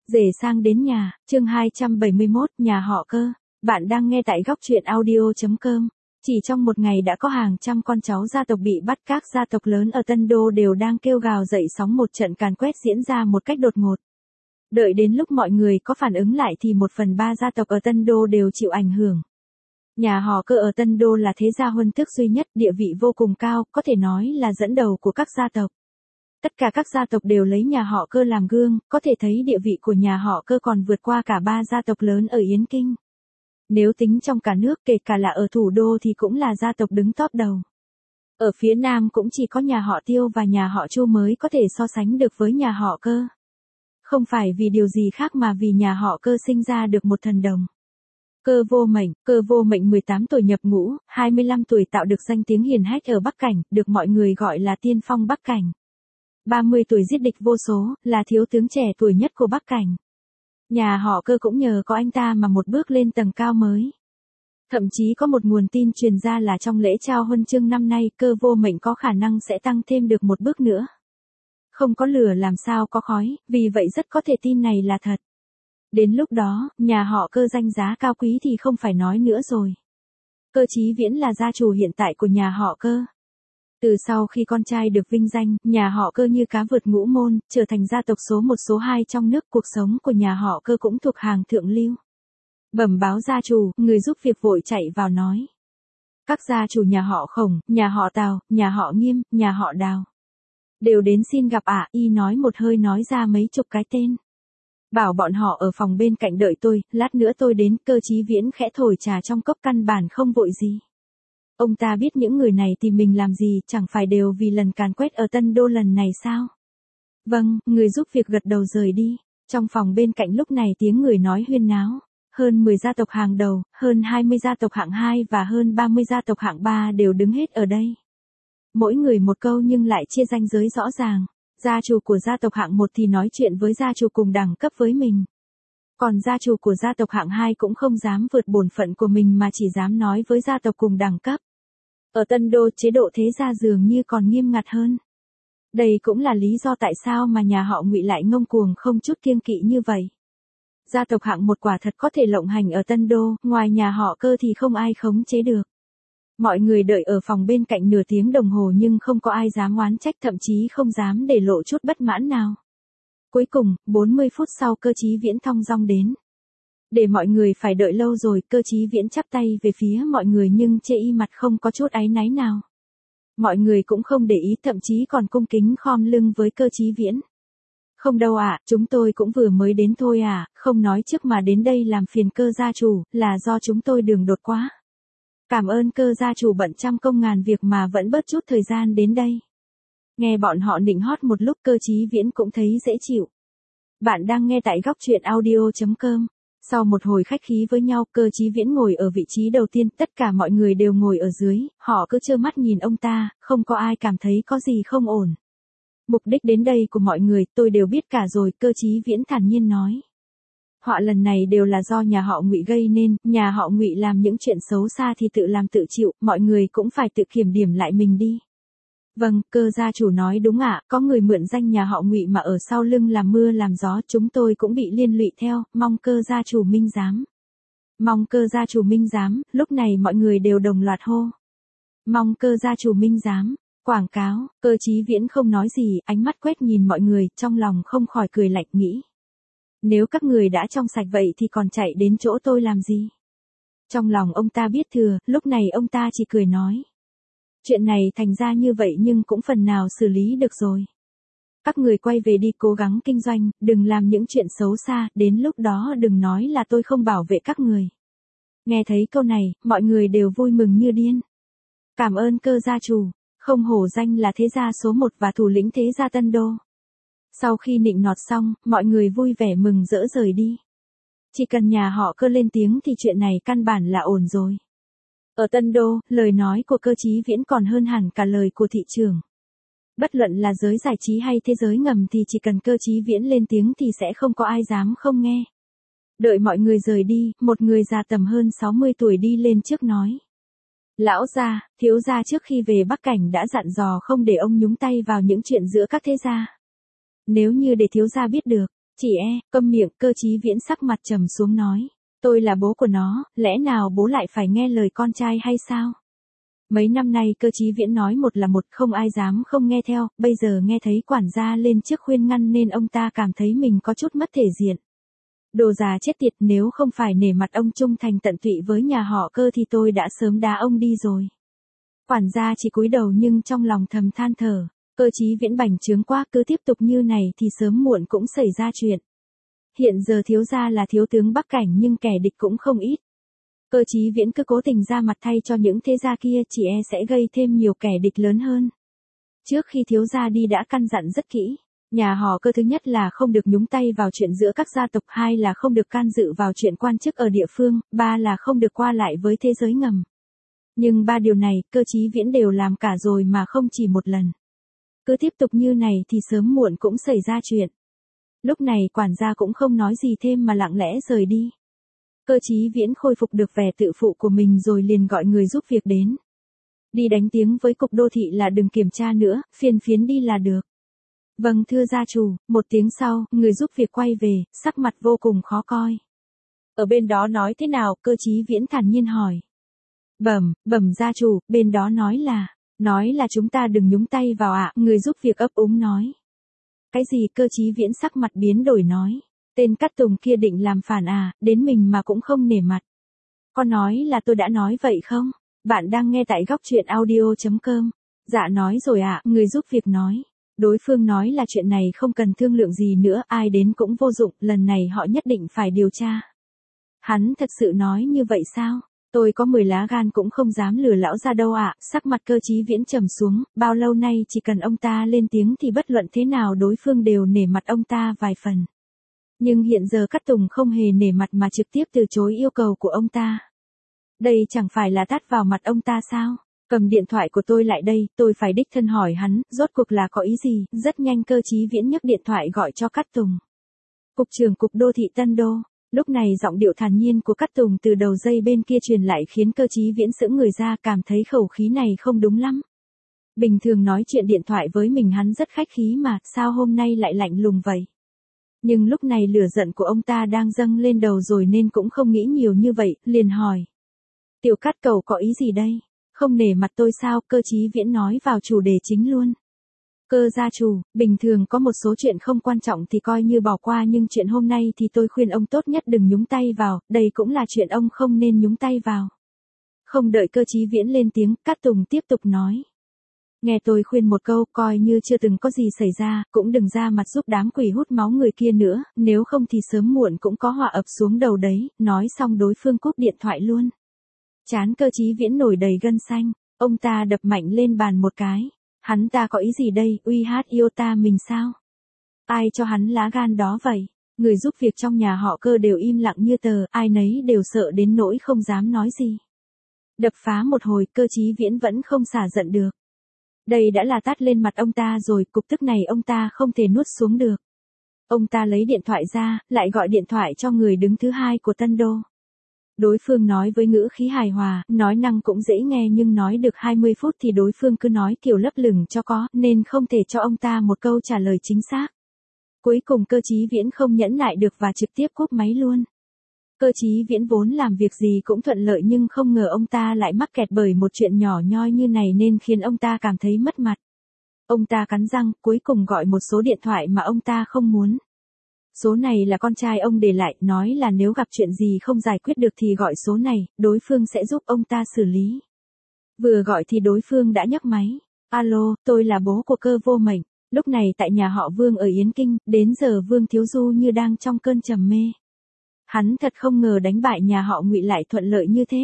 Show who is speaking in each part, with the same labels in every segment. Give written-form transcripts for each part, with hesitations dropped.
Speaker 1: Rể sang đến nhà, chương 271, nhà họ Cơ. Bạn đang nghe tại góc truyện audio.com. Chỉ trong một ngày đã có hàng trăm con cháu gia tộc bị bắt, các gia tộc lớn ở Tân Đô đều đang kêu gào dậy sóng, một trận càn quét diễn ra một cách đột ngột. Đợi đến lúc mọi người có phản ứng lại thì 1/3 gia tộc ở Tân Đô đều chịu ảnh hưởng. Nhà họ Cơ ở Tân Đô là thế gia huân tước duy nhất, địa vị vô cùng cao, có thể nói là dẫn đầu của các gia tộc. Tất cả các gia tộc đều lấy nhà họ Cơ làm gương, có thể thấy địa vị của nhà họ Cơ còn vượt qua cả 3 gia tộc lớn ở Yến Kinh. Nếu tính trong cả nước, kể cả là ở thủ đô thì cũng là gia tộc đứng top đầu. Ở phía Nam cũng chỉ có nhà họ Tiêu và nhà họ Chu mới có thể so sánh được với nhà họ Cơ. Không phải vì điều gì khác mà vì nhà họ Cơ sinh ra được một thần đồng. Cơ vô mệnh 18 tuổi nhập ngũ, 25 tuổi tạo được danh tiếng hiển hách ở Bắc Cảnh, được mọi người gọi là tiên phong Bắc Cảnh. 30 tuổi giết địch vô số, là thiếu tướng trẻ tuổi nhất của Bắc Cảnh. Nhà họ Cơ cũng nhờ có anh ta mà một bước lên tầng cao mới. Thậm chí có một nguồn tin truyền ra là trong lễ trao huân chương năm nay, Cơ vô mệnh có khả năng sẽ tăng thêm được một bước nữa. Không có lửa làm sao có khói, vì vậy rất có thể tin này là thật. Đến lúc đó, nhà họ Cơ danh giá cao quý thì không phải nói nữa rồi. Cơ Chí Viễn là gia chủ hiện tại của nhà họ Cơ. Từ sau khi con trai được vinh danh, nhà họ Cơ như cá vượt ngũ môn, trở thành gia tộc số 1 số 2 trong nước, cuộc sống của nhà họ Cơ cũng thuộc hàng thượng lưu. Bẩm báo gia chủ, người giúp việc vội chạy vào nói. Các gia chủ nhà họ Khổng, nhà họ Tào, nhà họ Nghiêm, nhà họ Đào đều đến xin gặp ạ. Y nói một hơi nói ra mấy chục cái tên. Bảo bọn họ ở phòng bên cạnh đợi tôi, lát nữa tôi đến. Cơ Chí Viễn khẽ thổi trà trong cốc, căn bản không vội gì. Ông ta biết những người này tìm mình làm gì, chẳng phải đều vì lần càn quét ở Tân Đô lần này sao? Vâng, người giúp việc gật đầu rời đi. Trong phòng bên cạnh lúc này tiếng người nói huyên náo. Hơn 10 gia tộc hàng đầu, hơn 20 gia tộc hạng 2 và hơn 30 gia tộc hạng 3 đều đứng hết ở đây. Mỗi người một câu nhưng lại chia ranh giới rõ ràng. Gia chủ của gia tộc hạng 1 thì nói chuyện với gia chủ cùng đẳng cấp với mình. Còn gia chủ của gia tộc hạng 2 cũng không dám vượt bổn phận của mình mà chỉ dám nói với gia tộc cùng đẳng cấp. Ở Tân Đô chế độ thế gia dường như còn nghiêm ngặt hơn. Đây cũng là lý do tại sao mà nhà họ Ngụy lại ngông cuồng không chút kiêng kỵ như vậy. Gia tộc hạng 1 quả thật có thể lộng hành ở Tân Đô, ngoài nhà họ Cơ thì không ai khống chế được. Mọi người đợi ở phòng bên cạnh nửa tiếng đồng hồ nhưng không có ai dám oán trách, thậm chí không dám để lộ chút bất mãn nào. Cuối cùng, 40 phút sau Cơ Chí Viễn thong dong đến. Để mọi người phải đợi lâu rồi, Cơ Chí Viễn chắp tay về phía mọi người nhưng chê y mặt không có chút áy náy nào. Mọi người cũng không để ý, thậm chí còn cung kính khom lưng với Cơ Chí Viễn. Không đâu ạ, chúng tôi cũng vừa mới đến thôi à, không nói trước mà đến đây làm phiền Cơ gia chủ, là do chúng tôi đường đột quá. Cảm ơn Cơ gia chủ bận trăm công ngàn việc mà vẫn bớt chút thời gian đến đây. Nghe bọn họ nịnh hót một lúc, Cơ Chí Viễn cũng thấy dễ chịu. Bạn đang nghe tại góc truyện audio.com. Sau một hồi khách khí với nhau, Cơ Chí Viễn ngồi ở vị trí đầu tiên, tất cả mọi người đều ngồi ở dưới, họ cứ trơ mắt nhìn ông ta, không có ai cảm thấy có gì không ổn. Mục đích đến đây của mọi người, tôi đều biết cả rồi, Cơ Chí Viễn thản nhiên nói. Họa lần này đều là do nhà họ Ngụy gây nên, nhà họ Ngụy làm những chuyện xấu xa thì tự làm tự chịu, mọi người cũng phải tự kiểm điểm lại mình đi. Vâng, Cơ gia chủ nói đúng ạ, có người mượn danh nhà họ Ngụy mà ở sau lưng làm mưa làm gió, chúng tôi cũng bị liên lụy theo, mong Cơ gia chủ minh giám. Mong Cơ gia chủ minh giám, lúc này mọi người đều đồng loạt hô. Mong Cơ gia chủ minh giám, quảng cáo. Cơ Chí Viễn không nói gì, ánh mắt quét nhìn mọi người, trong lòng không khỏi cười lạnh nghĩ. Nếu các người đã trong sạch vậy thì còn chạy đến chỗ tôi làm gì? Trong lòng ông ta biết thừa, lúc này ông ta chỉ cười nói. Chuyện này thành ra như vậy nhưng cũng phần nào xử lý được rồi. Các người quay về đi, cố gắng kinh doanh, đừng làm những chuyện xấu xa, đến lúc đó đừng nói là tôi không bảo vệ các người. Nghe thấy câu này, mọi người đều vui mừng như điên. Cảm ơn Cơ gia chủ, không hổ danh là thế gia số 1 và thủ lĩnh thế gia Tân Đô. Sau khi nịnh nọt xong, mọi người vui vẻ mừng rỡ rời đi. Chỉ cần nhà họ Cơ lên tiếng thì chuyện này căn bản là ổn rồi. Ở Tân Đô, lời nói của Cơ Chí Viễn còn hơn hẳn cả lời của thị trường. Bất luận là giới giải trí hay thế giới ngầm thì chỉ cần Cơ Chí Viễn lên tiếng thì sẽ không có ai dám không nghe. Đợi mọi người rời đi, một người già tầm hơn 60 tuổi đi lên trước nói. Lão gia, thiếu gia trước khi về Bắc Cảnh đã dặn dò không để ông nhúng tay vào những chuyện giữa các thế gia. Nếu như để thiếu gia biết được, Chị câm miệng, Cơ Chí Viễn sắc mặt trầm xuống nói. Tôi là bố của nó, lẽ nào bố lại phải nghe lời con trai hay sao? Mấy năm nay Cơ Chí Viễn nói một là một, không ai dám không nghe theo, bây giờ nghe thấy quản gia lên trước khuyên ngăn nên ông ta cảm thấy mình có chút mất thể diện. Đồ già chết tiệt, nếu không phải nể mặt ông trung thành tận tụy với nhà họ Cơ thì tôi đã sớm đá ông đi rồi. Quản gia chỉ cúi đầu nhưng trong lòng thầm than thở. Cơ Chí Viễn bành trướng quá, cứ tiếp tục như này thì sớm muộn cũng xảy ra chuyện. Hiện giờ thiếu gia là thiếu tướng Bắc Cảnh nhưng kẻ địch cũng không ít. Cơ Chí Viễn cứ cố tình ra mặt thay cho những thế gia kia chỉ sẽ gây thêm nhiều kẻ địch lớn hơn. Trước khi thiếu gia đi đã căn dặn rất kỹ. Nhà họ Cơ thứ nhất là không được nhúng tay vào chuyện giữa các gia tộc, hai là không được can dự vào chuyện quan chức ở địa phương, ba là không được qua lại với thế giới ngầm. Nhưng ba điều này, Cơ Chí Viễn đều làm cả rồi mà không chỉ một lần. Cứ tiếp tục như này thì sớm muộn cũng xảy ra chuyện. Lúc này quản gia cũng không nói gì thêm mà lặng lẽ rời đi. Cơ Chí Viễn khôi phục được vẻ tự phụ của mình rồi liền gọi người giúp việc đến. Đi đánh tiếng với cục đô thị là đừng kiểm tra nữa, phiền phiến đi là được. Vâng thưa gia chủ, một tiếng sau, người giúp việc quay về, sắc mặt vô cùng khó coi. Ở bên đó nói thế nào? Cơ Chí Viễn thản nhiên hỏi. Bẩm gia chủ, bên đó nói là chúng ta đừng nhúng tay vào ạ, người giúp việc ấp úng nói. Cái gì? Cơ Chí Viễn sắc mặt biến đổi nói. Tên Cát Tùng kia định làm phản à, đến mình mà cũng không nể mặt. Con nói là tôi đã nói vậy không? Bạn đang nghe tại góc truyện audio.com. Dạ nói rồi ạ, người giúp việc nói. Đối phương nói là chuyện này không cần thương lượng gì nữa, ai đến cũng vô dụng, lần này họ nhất định phải điều tra. Hắn thật sự nói như vậy sao? Tôi có 10 lá gan cũng không dám lừa lão ra đâu ạ. Sắc mặt Cơ Chí Viễn trầm xuống, bao lâu nay chỉ cần ông ta lên tiếng thì bất luận thế nào đối phương đều nể mặt ông ta vài phần. Nhưng hiện giờ Cát Tùng không hề nể mặt mà trực tiếp từ chối yêu cầu của ông ta. Đây chẳng phải là tát vào mặt ông ta sao? Cầm điện thoại của tôi lại đây, tôi phải đích thân hỏi hắn, rốt cuộc là có ý gì? Rất nhanh Cơ Chí Viễn nhấc điện thoại gọi cho Cát Tùng. Cục trưởng Cục Đô thị Tân Đô. Lúc này giọng điệu thản nhiên của Cát Tùng từ đầu dây bên kia truyền lại khiến Cơ Chí Viễn sững người ra, cảm thấy khẩu khí này không đúng lắm. Bình thường nói chuyện điện thoại với mình hắn rất khách khí mà, sao hôm nay lại lạnh lùng vậy? Nhưng lúc này lửa giận của ông ta đang dâng lên đầu rồi nên cũng không nghĩ nhiều như vậy, liền hỏi. Tiểu Cát cậu có ý gì đây? Không nể mặt tôi sao? Cơ Chí Viễn nói vào chủ đề chính luôn. Cơ gia chủ, bình thường có một số chuyện không quan trọng thì coi như bỏ qua nhưng chuyện hôm nay thì tôi khuyên ông tốt nhất đừng nhúng tay vào, đây cũng là chuyện ông không nên nhúng tay vào. Không đợi Cơ Chí Viễn lên tiếng, Cát Tùng tiếp tục nói. Nghe tôi khuyên một câu, coi như chưa từng có gì xảy ra, cũng đừng ra mặt giúp đám quỷ hút máu người kia nữa, nếu không thì sớm muộn cũng có họa ập xuống đầu đấy, nói xong đối phương cúp điện thoại luôn. Trán Cơ Chí Viễn nổi đầy gân xanh, ông ta đập mạnh lên bàn một cái. Hắn ta có ý gì đây, uy hát iota mình sao? Ai cho hắn lá gan đó vậy? Người giúp việc trong nhà họ Cơ đều im lặng như tờ, ai nấy đều sợ đến nỗi không dám nói gì. Đập phá một hồi, Cơ Chí Viễn vẫn không xả giận được. Đây đã là tát lên mặt ông ta rồi, cục tức này ông ta không thể nuốt xuống được. Ông ta lấy điện thoại ra, lại gọi điện thoại cho người đứng thứ hai của Tân Đô. Đối phương nói với ngữ khí hài hòa, nói năng cũng dễ nghe nhưng nói được 20 phút thì đối phương cứ nói kiểu lấp lửng cho có, nên không thể cho ông ta một câu trả lời chính xác. Cuối cùng Cơ Chí Viễn không nhẫn nại được và trực tiếp cúp máy luôn. Cơ Chí Viễn vốn làm việc gì cũng thuận lợi nhưng không ngờ ông ta lại mắc kẹt bởi một chuyện nhỏ nhoi như này nên khiến ông ta cảm thấy mất mặt. Ông ta cắn răng, cuối cùng gọi một số điện thoại mà ông ta không muốn. Số này là con trai ông để lại, nói là nếu gặp chuyện gì không giải quyết được thì gọi số này, đối phương sẽ giúp ông ta xử lý. Vừa gọi thì đối phương đã nhấc máy. Alo, tôi là bố của Cơ Vô Mệnh. Lúc này tại nhà họ Vương ở Yến Kinh, đến giờ Vương Thiếu Du như đang trong cơn trầm mê. Hắn thật không ngờ đánh bại nhà họ Ngụy lại thuận lợi như thế.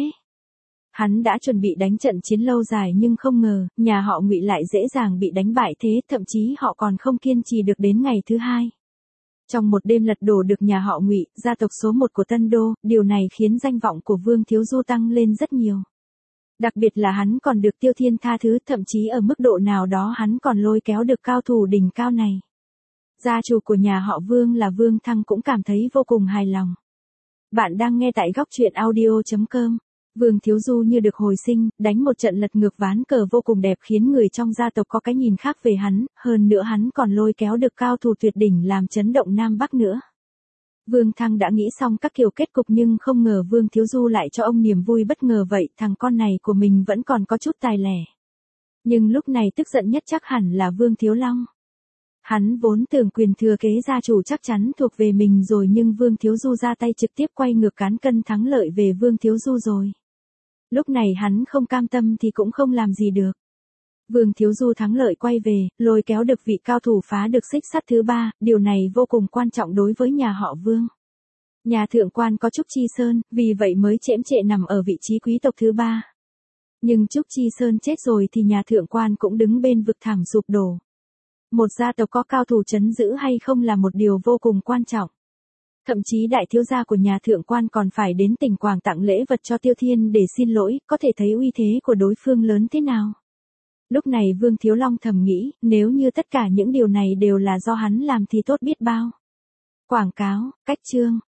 Speaker 1: Hắn đã chuẩn bị đánh trận chiến lâu dài nhưng không ngờ, nhà họ Ngụy lại dễ dàng bị đánh bại thế, thậm chí họ còn không kiên trì được đến ngày thứ hai. Trong một đêm lật đổ được nhà họ Ngụy, gia tộc số 1 của Tân Đô, điều này khiến danh vọng của Vương Thiếu Du tăng lên rất nhiều. Đặc biệt là hắn còn được Tiêu Thiên tha thứ, thậm chí ở mức độ nào đó hắn còn lôi kéo được cao thủ đỉnh cao này. Gia chủ của nhà họ Vương là Vương Thăng cũng cảm thấy vô cùng hài lòng. Bạn đang nghe tại góc truyện audio.com. Vương Thiếu Du như được hồi sinh, đánh một trận lật ngược ván cờ vô cùng đẹp khiến người trong gia tộc có cái nhìn khác về hắn, hơn nữa hắn còn lôi kéo được cao thủ tuyệt đỉnh làm chấn động Nam Bắc nữa. Vương Thăng đã nghĩ xong các kiểu kết cục nhưng không ngờ Vương Thiếu Du lại cho ông niềm vui bất ngờ vậy, thằng con này của mình vẫn còn có chút tài lẻ. Nhưng lúc này tức giận nhất chắc hẳn là Vương Thiếu Long. Hắn vốn tưởng quyền thừa kế gia chủ chắc chắn thuộc về mình rồi nhưng Vương Thiếu Du ra tay trực tiếp quay ngược cán cân thắng lợi về Vương Thiếu Du rồi. Lúc này hắn không cam tâm thì cũng không làm gì được. Vương Thiếu Du thắng lợi quay về, lôi kéo được vị cao thủ phá được xích sắt thứ 3, điều này vô cùng quan trọng đối với nhà họ Vương. Nhà thượng quan có Trúc Chi Sơn, vì vậy mới chễm chệ nằm ở vị trí quý tộc thứ 3. Nhưng Trúc Chi Sơn chết rồi thì nhà thượng quan cũng đứng bên vực thẳm sụp đổ. Một gia tộc có cao thủ trấn giữ hay không là một điều vô cùng quan trọng. Thậm chí đại thiếu gia của nhà thượng quan còn phải đến tỉnh Quảng tặng lễ vật cho Tiêu Thiên để xin lỗi, có thể thấy uy thế của đối phương lớn thế nào. Lúc này Vương Thiếu Long thầm nghĩ, nếu như tất cả những điều này đều là do hắn làm thì tốt biết bao. Quảng cáo, cách chương.